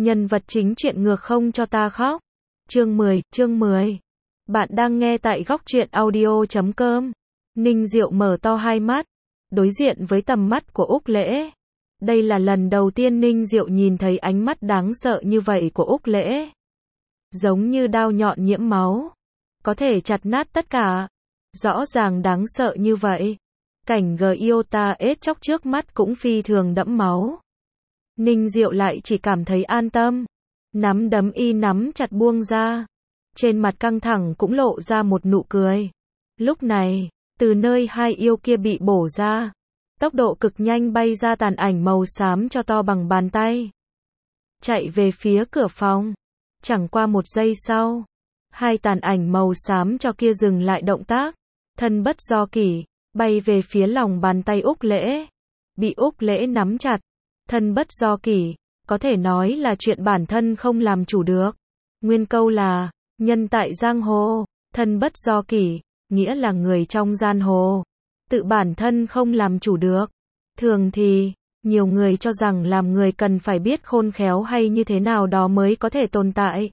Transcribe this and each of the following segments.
Nhân vật chính truyện ngược không cho ta khóc. Chương 10. Bạn đang nghe tại góc truyện audio.com. Ninh Diệu mở to hai mắt, đối diện với tầm mắt của Úc Lễ. Đây là lần đầu tiên Ninh Diệu nhìn thấy ánh mắt đáng sợ như vậy của Úc Lễ. Giống như đao nhọn nhiễm máu, có thể chặt nát tất cả. Rõ ràng đáng sợ như vậy. Cảnh Giota ết chóc trước mắt cũng phi thường đẫm máu. Ninh Diệu lại chỉ cảm thấy an tâm. Nắm đấm y nắm chặt buông ra. Trên mặt căng thẳng cũng lộ ra một nụ cười. Lúc này, từ nơi hai yêu kia bị bổ ra, tốc độ cực nhanh bay ra tàn ảnh màu xám cho to bằng bàn tay. Chạy về phía cửa phòng. Chẳng qua một giây sau, hai tàn ảnh màu xám cho kia dừng lại động tác. Thân bất do kỷ, bay về phía lòng bàn tay Úc Lễ. Bị Úc Lễ nắm chặt. Thân bất do kỷ, có thể nói là chuyện bản thân không làm chủ được. Nguyên câu là, nhân tại giang hồ, thân bất do kỷ, nghĩa là người trong giang hồ, tự bản thân không làm chủ được. Thường thì, nhiều người cho rằng làm người cần phải biết khôn khéo hay như thế nào đó mới có thể tồn tại.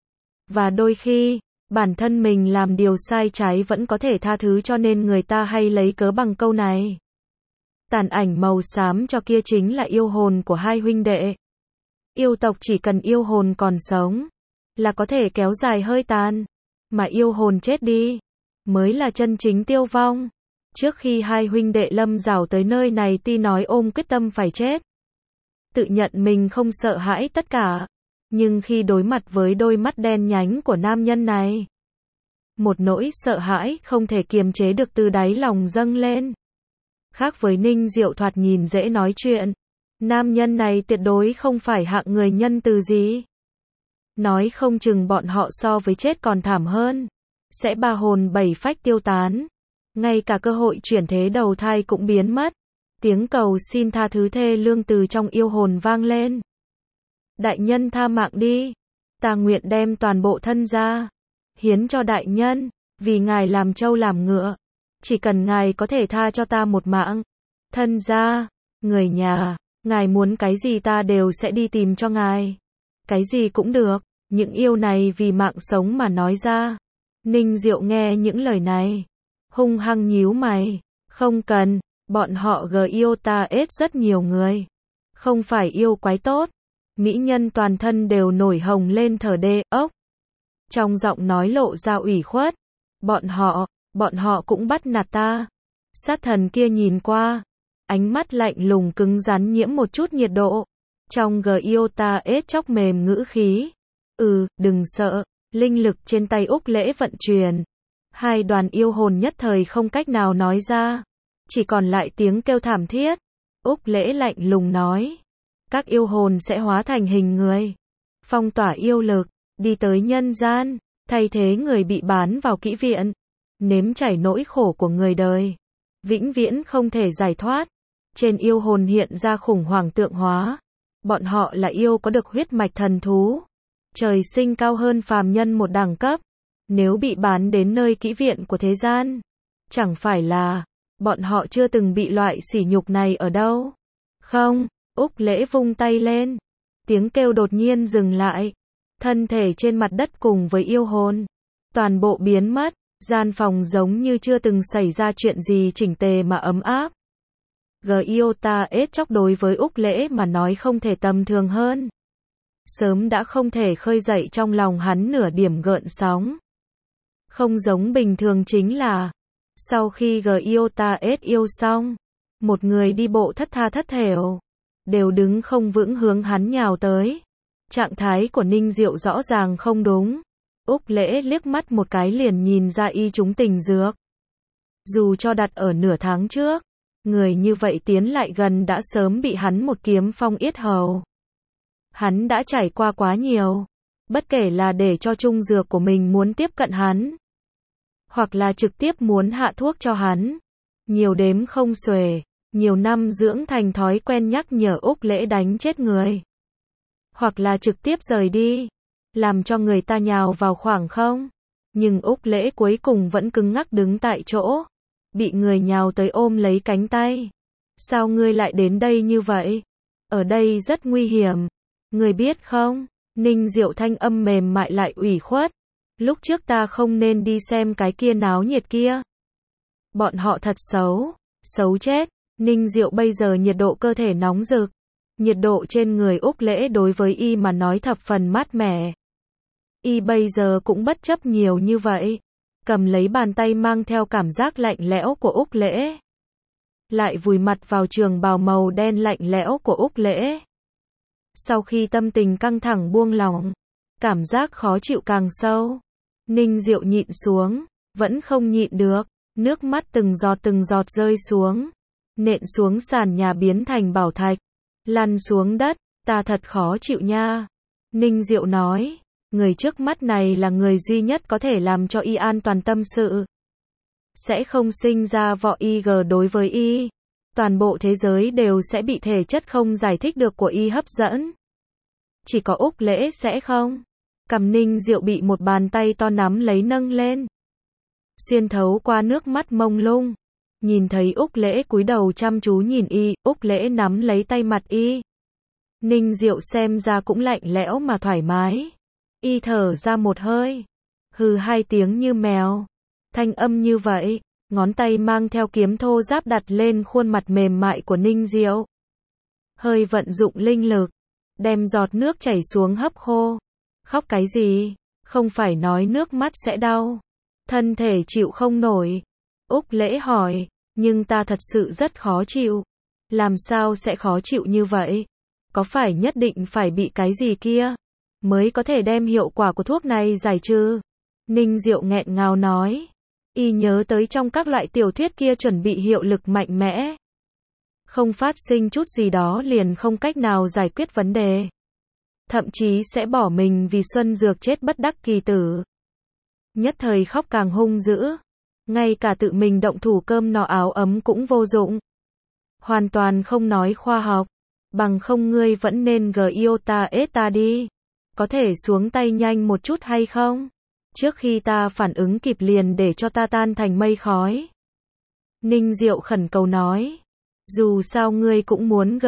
Và đôi khi, bản thân mình làm điều sai trái vẫn có thể tha thứ, cho nên người ta hay lấy cớ bằng câu này. Tàn ảnh màu xám cho kia chính là yêu hồn của hai huynh đệ. Yêu tộc chỉ cần yêu hồn còn sống là có thể kéo dài hơi tàn, mà yêu hồn chết đi mới là chân chính tiêu vong. Trước khi hai huynh đệ lâm rảo tới nơi này, tuy nói ôm quyết tâm phải chết, tự nhận mình không sợ hãi tất cả, nhưng khi đối mặt với đôi mắt đen nhánh của nam nhân này, một nỗi sợ hãi không thể kiềm chế được từ đáy lòng dâng lên. Khác với Ninh Diệu thoạt nhìn dễ nói chuyện, nam nhân này tuyệt đối không phải hạng người nhân từ gì. Nói không chừng bọn họ so với chết còn thảm hơn, sẽ ba hồn bảy phách tiêu tán, ngay cả cơ hội chuyển thế đầu thai cũng biến mất. Tiếng cầu xin tha thứ thê lương từ trong yêu hồn vang lên. Đại nhân tha mạng đi, ta nguyện đem toàn bộ thân ra hiến cho đại nhân, vì ngài làm trâu làm ngựa, chỉ cần ngài có thể tha cho ta một mạng. Thân gia, người nhà, ngài muốn cái gì ta đều sẽ đi tìm cho ngài. Cái gì cũng được, những yêu này vì mạng sống mà nói ra. Ninh Diệu nghe những lời này, hung hăng nhíu mày. Không cần, bọn họ Giota ết rất nhiều người, không phải yêu quái tốt. Mỹ nhân toàn thân đều nổi hồng lên thở đê ốc. Trong giọng nói lộ ra ủy khuất. Bọn họ cũng bắt nạt ta. Sát thần kia nhìn qua, ánh mắt lạnh lùng cứng rắn nhiễm một chút nhiệt độ. Trong Giota ết chóc mềm ngữ khí. Đừng sợ. Linh lực trên tay Úc Lễ vận chuyển. Hai đoàn yêu hồn nhất thời không cách nào nói ra, chỉ còn lại tiếng kêu thảm thiết. Úc Lễ lạnh lùng nói, các yêu hồn sẽ hóa thành hình người, phong tỏa yêu lực, đi tới nhân gian, thay thế người bị bán vào kỹ viện, nếm trải nỗi khổ của người đời, vĩnh viễn không thể giải thoát. Trên yêu hồn hiện ra khủng hoảng tượng hóa. Bọn họ là yêu có được huyết mạch thần thú, trời sinh cao hơn phàm nhân một đẳng cấp. Nếu bị bán đến nơi kỹ viện của thế gian, chẳng phải là bọn họ chưa từng bị loại sỉ nhục này ở đâu. Không, Úc Lễ vung tay lên. Tiếng kêu đột nhiên dừng lại. Thân thể trên mặt đất cùng với yêu hồn toàn bộ biến mất. Gian phòng giống như chưa từng xảy ra chuyện gì, chỉnh tề mà ấm áp. Giota ết chóc đối với Úc Lễ mà nói không thể tầm thường hơn. Sớm đã không thể khơi dậy trong lòng hắn nửa điểm gợn sóng. Không giống bình thường chính là, sau khi Giota ết yêu xong, một người đi bộ thất tha thất thểu, đều đứng không vững hướng hắn nhào tới. Trạng thái của Ninh Diệu rõ ràng không đúng. Úc Lễ liếc mắt một cái liền nhìn ra y trúng tình dược. Dù cho đặt ở nửa tháng trước, người như vậy tiến lại gần đã sớm bị hắn một kiếm phong yết hầu. Hắn đã trải qua quá nhiều, bất kể là để cho trung dược của mình muốn tiếp cận hắn, hoặc là trực tiếp muốn hạ thuốc cho hắn, nhiều đếm không xuể. Nhiều năm dưỡng thành thói quen nhắc nhở Úc Lễ đánh chết người, hoặc là trực tiếp rời đi, làm cho người ta nhào vào khoảng không. Nhưng Úc Lễ cuối cùng vẫn cứng ngắc đứng tại chỗ, bị người nhào tới ôm lấy cánh tay. Sao ngươi lại đến đây như vậy? Ở đây rất nguy hiểm. Người biết không, Ninh Diệu thanh âm mềm mại lại ủy khuất. Lúc trước ta không nên đi xem cái kia náo nhiệt kia. Bọn họ thật xấu, xấu chết. Ninh Diệu bây giờ nhiệt độ cơ thể nóng rực. Nhiệt độ trên người Úc Lễ đối với y mà nói thập phần mát mẻ. Y bây giờ cũng bất chấp nhiều như vậy. Cầm lấy bàn tay mang theo cảm giác lạnh lẽo của Úc Lễ. Lại vùi mặt vào trường bào màu đen lạnh lẽo của Úc Lễ. Sau khi tâm tình căng thẳng buông lỏng, cảm giác khó chịu càng sâu. Ninh Diệu nhịn xuống, vẫn không nhịn được, nước mắt từng giọt rơi xuống, nện xuống sàn nhà biến thành bảo thạch, lăn xuống đất, ta thật khó chịu nha. Ninh Diệu nói, người trước mắt này là người duy nhất có thể làm cho y an toàn tâm sự. Sẽ không sinh ra vọ IG đối với y. Toàn bộ thế giới đều sẽ bị thể chất không giải thích được của y hấp dẫn. Chỉ có Úc Lễ sẽ không. Cằm Ninh Diệu bị một bàn tay to nắm lấy nâng lên. Xuyên thấu qua nước mắt mông lung. Nhìn thấy Úc Lễ cúi đầu chăm chú nhìn y, Úc Lễ nắm lấy tay mặt y. Ninh Diệu xem ra cũng lạnh lẽo mà thoải mái. Y thở ra một hơi. Hừ hai tiếng như mèo. Thanh âm như vậy, ngón tay mang theo kiếm thô ráp đặt lên khuôn mặt mềm mại của Ninh Diệu. Hơi vận dụng linh lực, đem giọt nước chảy xuống hấp khô. Khóc cái gì? Không phải nói nước mắt sẽ đau. Thân thể chịu không nổi. Úc Lễ hỏi, nhưng ta thật sự rất khó chịu. Làm sao sẽ khó chịu như vậy? Có phải nhất định phải bị cái gì kia mới có thể đem hiệu quả của thuốc này giải trừ? Ninh Diệu nghẹn ngào nói. Y nhớ tới trong các loại tiểu thuyết kia chuẩn bị hiệu lực mạnh mẽ. Không phát sinh chút gì đó liền không cách nào giải quyết vấn đề. Thậm chí sẽ bỏ mình vì xuân dược chết bất đắc kỳ tử. Nhất thời khóc càng hung dữ. Ngay cả tự mình động thủ cơm no áo ấm cũng vô dụng. Hoàn toàn không nói khoa học. Bằng không ngươi vẫn nên ta đi. Có thể xuống tay nhanh một chút hay không? Trước khi ta phản ứng kịp liền để cho ta tan thành mây khói. Ninh Diệu khẩn cầu nói. Dù sao ngươi cũng muốn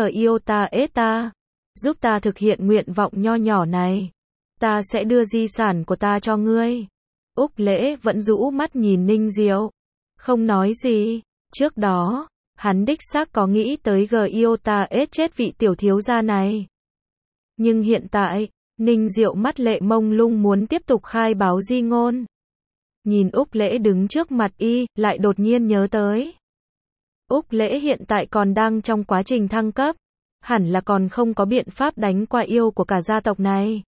ta. Giúp ta thực hiện nguyện vọng nho nhỏ này. Ta sẽ đưa di sản của ta cho ngươi. Úc Lễ vẫn rũ mắt nhìn Ninh Diệu. Không nói gì. Trước đó, hắn đích xác có nghĩ tới ta chết vị tiểu thiếu gia này. Nhưng hiện tại, Ninh Diệu mắt lệ mông lung muốn tiếp tục khai báo di ngôn. Nhìn Úc Lễ đứng trước mặt y, lại đột nhiên nhớ tới. Úc Lễ hiện tại còn đang trong quá trình thăng cấp. Hẳn là còn không có biện pháp đánh qua yêu của cả gia tộc này.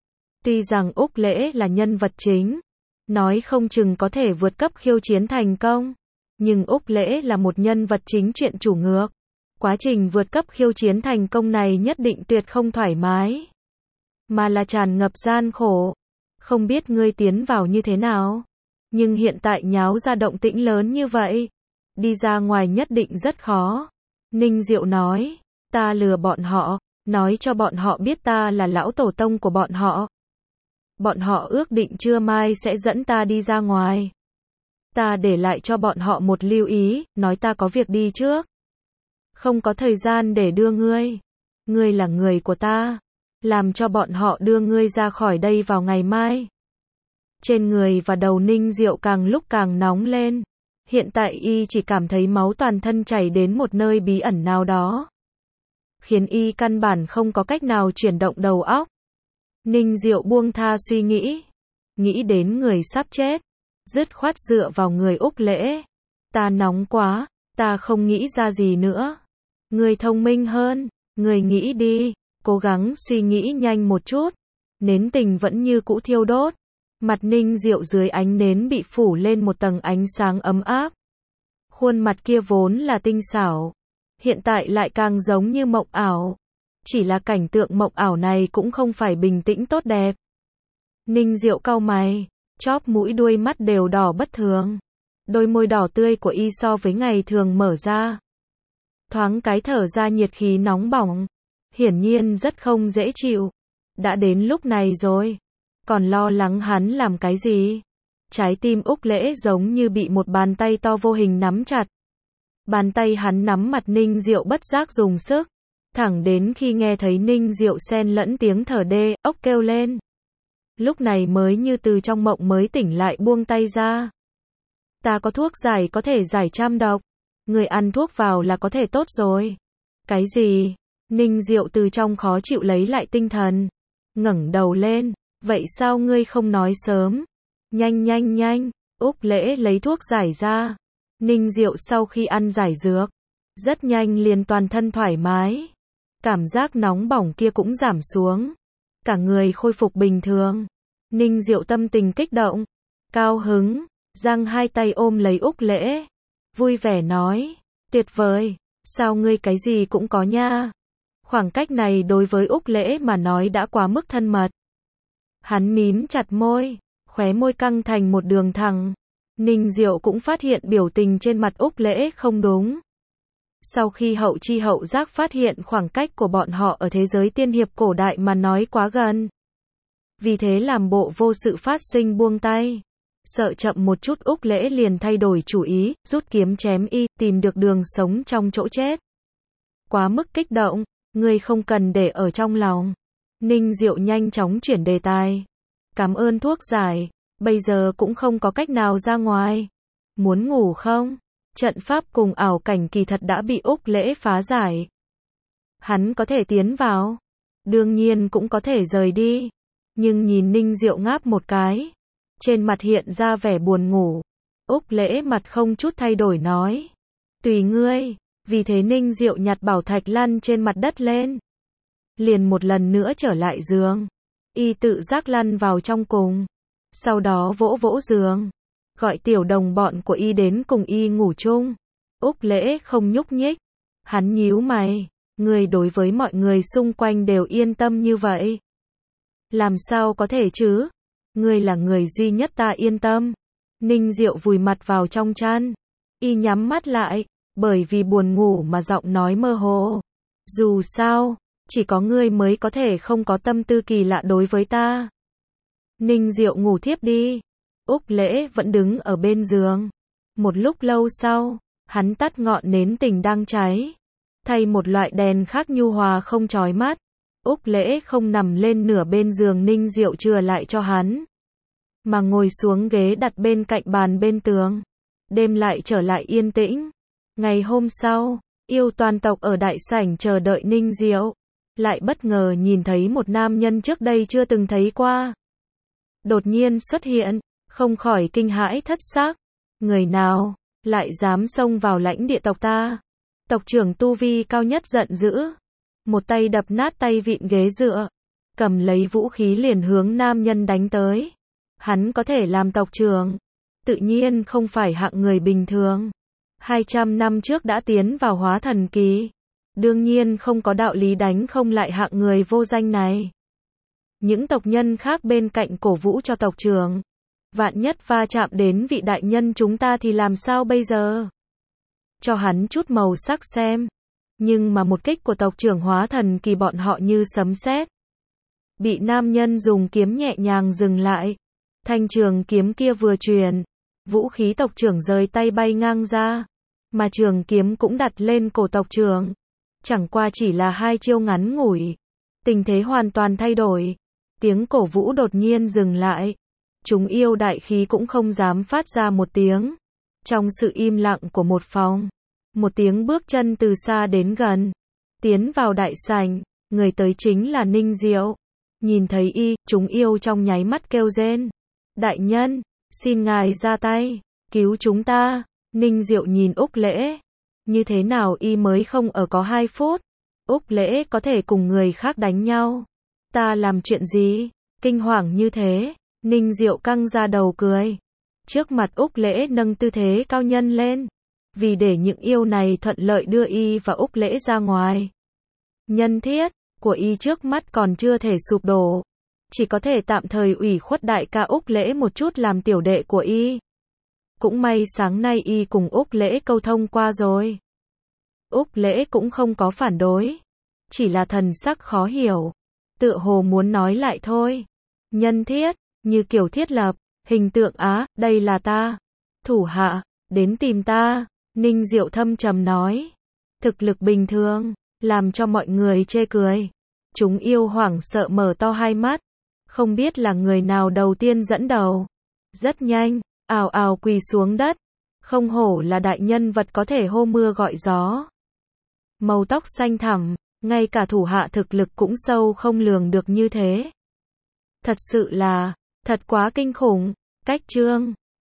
Tuy rằng Úc Lễ là nhân vật chính, nói không chừng có thể vượt cấp khiêu chiến thành công. Nhưng Úc Lễ là một nhân vật chính chuyện chủ ngược. Quá trình vượt cấp khiêu chiến thành công này nhất định tuyệt không thoải mái. Mà là tràn ngập gian khổ. Không biết ngươi tiến vào như thế nào. Nhưng hiện tại nháo ra động tĩnh lớn như vậy. Đi ra ngoài nhất định rất khó. Ninh Diệu nói. Ta lừa bọn họ. Nói cho bọn họ biết ta là lão tổ tông của bọn họ. Bọn họ ước định trưa mai sẽ dẫn ta đi ra ngoài. Ta để lại cho bọn họ một lưu ý. Nói ta có việc đi trước. Không có thời gian để đưa ngươi. Ngươi là người của ta. Làm cho bọn họ đưa ngươi ra khỏi đây vào ngày mai. Trên người và đầu Ninh Diệu càng lúc càng nóng lên. Hiện tại y chỉ cảm thấy máu toàn thân chảy đến một nơi bí ẩn nào đó. Khiến y căn bản không có cách nào chuyển động đầu óc. Ninh Diệu buông tha suy nghĩ. Nghĩ đến người sắp chết. Dứt khoát dựa vào người Úc Lễ. Ta nóng quá. Ta không nghĩ ra gì nữa. Người thông minh hơn. Người nghĩ đi. Cố gắng suy nghĩ nhanh một chút. Nến tình vẫn như cũ thiêu đốt. Mặt Ninh Diệu dưới ánh nến bị phủ lên một tầng ánh sáng ấm áp. Khuôn mặt kia vốn là tinh xảo. Hiện tại lại càng giống như mộng ảo. Chỉ là cảnh tượng mộng ảo này cũng không phải bình tĩnh tốt đẹp. Ninh Diệu cau mày. Chóp mũi đuôi mắt đều đỏ bất thường. Đôi môi đỏ tươi của y so với ngày thường mở ra. Thoáng cái thở ra nhiệt khí nóng bỏng. Hiển nhiên rất không dễ chịu. Đã đến lúc này rồi. Còn lo lắng hắn làm cái gì? Trái tim Úc Lễ giống như bị một bàn tay to vô hình nắm chặt. Bàn tay hắn nắm mặt Ninh Diệu bất giác dùng sức. Thẳng đến khi nghe thấy Ninh Diệu xen lẫn tiếng thở đê, ốc kêu lên. Lúc này mới như từ trong mộng mới tỉnh lại buông tay ra. Ta có thuốc giải có thể giải trăm độc. Người ăn thuốc vào là có thể tốt rồi. Cái gì? Ninh Diệu từ trong khó chịu lấy lại tinh thần. Ngẩng đầu lên. Vậy sao ngươi không nói sớm? Nhanh nhanh nhanh. Úc Lễ lấy thuốc giải ra. Ninh Diệu sau khi ăn giải dược, rất nhanh liền toàn thân thoải mái. Cảm giác nóng bỏng kia cũng giảm xuống. Cả người khôi phục bình thường. Ninh Diệu tâm tình kích động, cao hứng, giang hai tay ôm lấy Úc Lễ. Vui vẻ nói, tuyệt vời, sao ngươi cái gì cũng có nha. Khoảng cách này đối với Úc Lễ mà nói đã quá mức thân mật. Hắn mím chặt môi, khóe môi căng thành một đường thẳng. Ninh Diệu cũng phát hiện biểu tình trên mặt Úc Lễ không đúng. Sau khi hậu chi hậu giác phát hiện khoảng cách của bọn họ ở thế giới tiên hiệp cổ đại mà nói quá gần. Vì thế làm bộ vô sự phát sinh buông tay. Sợ chậm một chút Úc Lễ liền thay đổi chủ ý, rút kiếm chém y, tìm được đường sống trong chỗ chết. Quá mức kích động, ngươi không cần để ở trong lòng. Ninh Diệu nhanh chóng chuyển đề tài. Cảm ơn thuốc giải, bây giờ cũng không có cách nào ra ngoài. Muốn ngủ không? Trận pháp cùng ảo cảnh kỳ thật đã bị Úc Lễ phá giải. Hắn có thể tiến vào, đương nhiên cũng có thể rời đi. Nhưng nhìn Ninh Diệu ngáp một cái, trên mặt hiện ra vẻ buồn ngủ. Úc Lễ mặt không chút thay đổi nói, tùy ngươi. Vì thế Ninh Diệu nhặt bảo thạch lăn trên mặt đất lên, liền một lần nữa trở lại giường. Y tự giác lăn vào trong cùng, sau đó vỗ vỗ giường, gọi tiểu đồng bọn của Y đến cùng Y ngủ chung. Úc Lễ không nhúc nhích, hắn nhíu mày, ngươi đối với mọi người xung quanh đều yên tâm như vậy. Làm sao có thể chứ? Ngươi là người duy nhất ta yên tâm. Ninh Diệu vùi mặt vào trong chăn. Y nhắm mắt lại, bởi vì buồn ngủ mà giọng nói mơ hồ. Dù sao, chỉ có ngươi mới có thể không có tâm tư kỳ lạ đối với ta. Ninh Diệu ngủ thiếp đi. Úc Lễ vẫn đứng ở bên giường. Một lúc lâu sau, hắn tắt ngọn nến tình đang cháy, thay một loại đèn khác nhu hòa không chói mắt. Úc Lễ không nằm lên nửa bên giường Ninh Diệu chừa lại cho hắn, mà ngồi xuống ghế đặt bên cạnh bàn bên tường. Đêm lại trở lại yên tĩnh. Ngày hôm sau, yêu toàn tộc ở đại sảnh chờ đợi Ninh Diệu, lại bất ngờ nhìn thấy một nam nhân trước đây chưa từng thấy qua. Đột nhiên xuất hiện, không khỏi kinh hãi thất xác. Người nào lại dám xông vào lãnh địa tộc ta? Tộc trưởng tu vi cao nhất giận dữ, một tay đập nát tay vịn ghế dựa, cầm lấy vũ khí liền hướng nam nhân đánh tới. Hắn có thể làm tộc trưởng, tự nhiên không phải hạng người bình thường. 200 năm trước đã tiến vào hóa thần kỳ, đương nhiên không có đạo lý đánh không lại hạng người vô danh này. Những tộc nhân khác bên cạnh cổ vũ cho tộc trưởng. Vạn nhất va chạm đến vị đại nhân chúng ta thì làm sao bây giờ? Cho hắn chút màu sắc xem. Nhưng mà một kích của tộc trưởng hóa thần kỳ bọn họ như sấm sét. Bị nam nhân dùng kiếm nhẹ nhàng dừng lại. Thanh trường kiếm kia vừa truyền, vũ khí tộc trưởng rời tay bay ngang ra, mà trường kiếm cũng đặt lên cổ tộc trưởng. Chẳng qua chỉ là 2 chiêu ngắn ngủi, tình thế hoàn toàn thay đổi. Tiếng cổ vũ đột nhiên dừng lại. Chúng yêu đại khí cũng không dám phát ra một tiếng. Trong sự im lặng của một phòng, một tiếng bước chân từ xa đến gần, tiến vào đại sảnh. Người tới chính là Ninh Diệu. Nhìn thấy Y, chúng yêu trong nháy mắt kêu rên. Đại nhân, xin ngài ra tay, cứu chúng ta. Ninh Diệu nhìn Úc Lễ. Như thế nào Y mới không ở có 2 phút? Úc Lễ có thể cùng người khác đánh nhau. Ta làm chuyện gì? Kinh hoàng như thế. Ninh Diệu căng ra đầu cười. Trước mặt Úc Lễ nâng tư thế cao nhân lên. Vì để những yêu này thuận lợi đưa Y và Úc Lễ ra ngoài. Nhân thiết của Y trước mắt còn chưa thể sụp đổ. Chỉ có thể tạm thời ủy khuất đại ca Úc Lễ một chút làm tiểu đệ của Y. Cũng may sáng nay Y cùng Úc Lễ câu thông qua rồi. Úc Lễ cũng không có phản đối. Chỉ là thần sắc khó hiểu. Tựa hồ muốn nói lại thôi. Nhân thiết, như kiểu thiết lập, hình tượng á, đây là ta. Thủ hạ, đến tìm ta. Ninh Diệu thâm trầm nói. Thực lực bình thường, làm cho mọi người chê cười. Chúng yêu hoảng sợ mở to hai mắt, không biết là người nào đầu tiên dẫn đầu. Rất nhanh, ào ào quỳ xuống đất, không hổ là đại nhân vật có thể hô mưa gọi gió. Màu tóc xanh thẳm, ngay cả thủ hạ thực lực cũng sâu không lường được như thế. Thật sự là, thật quá kinh khủng. Cách chương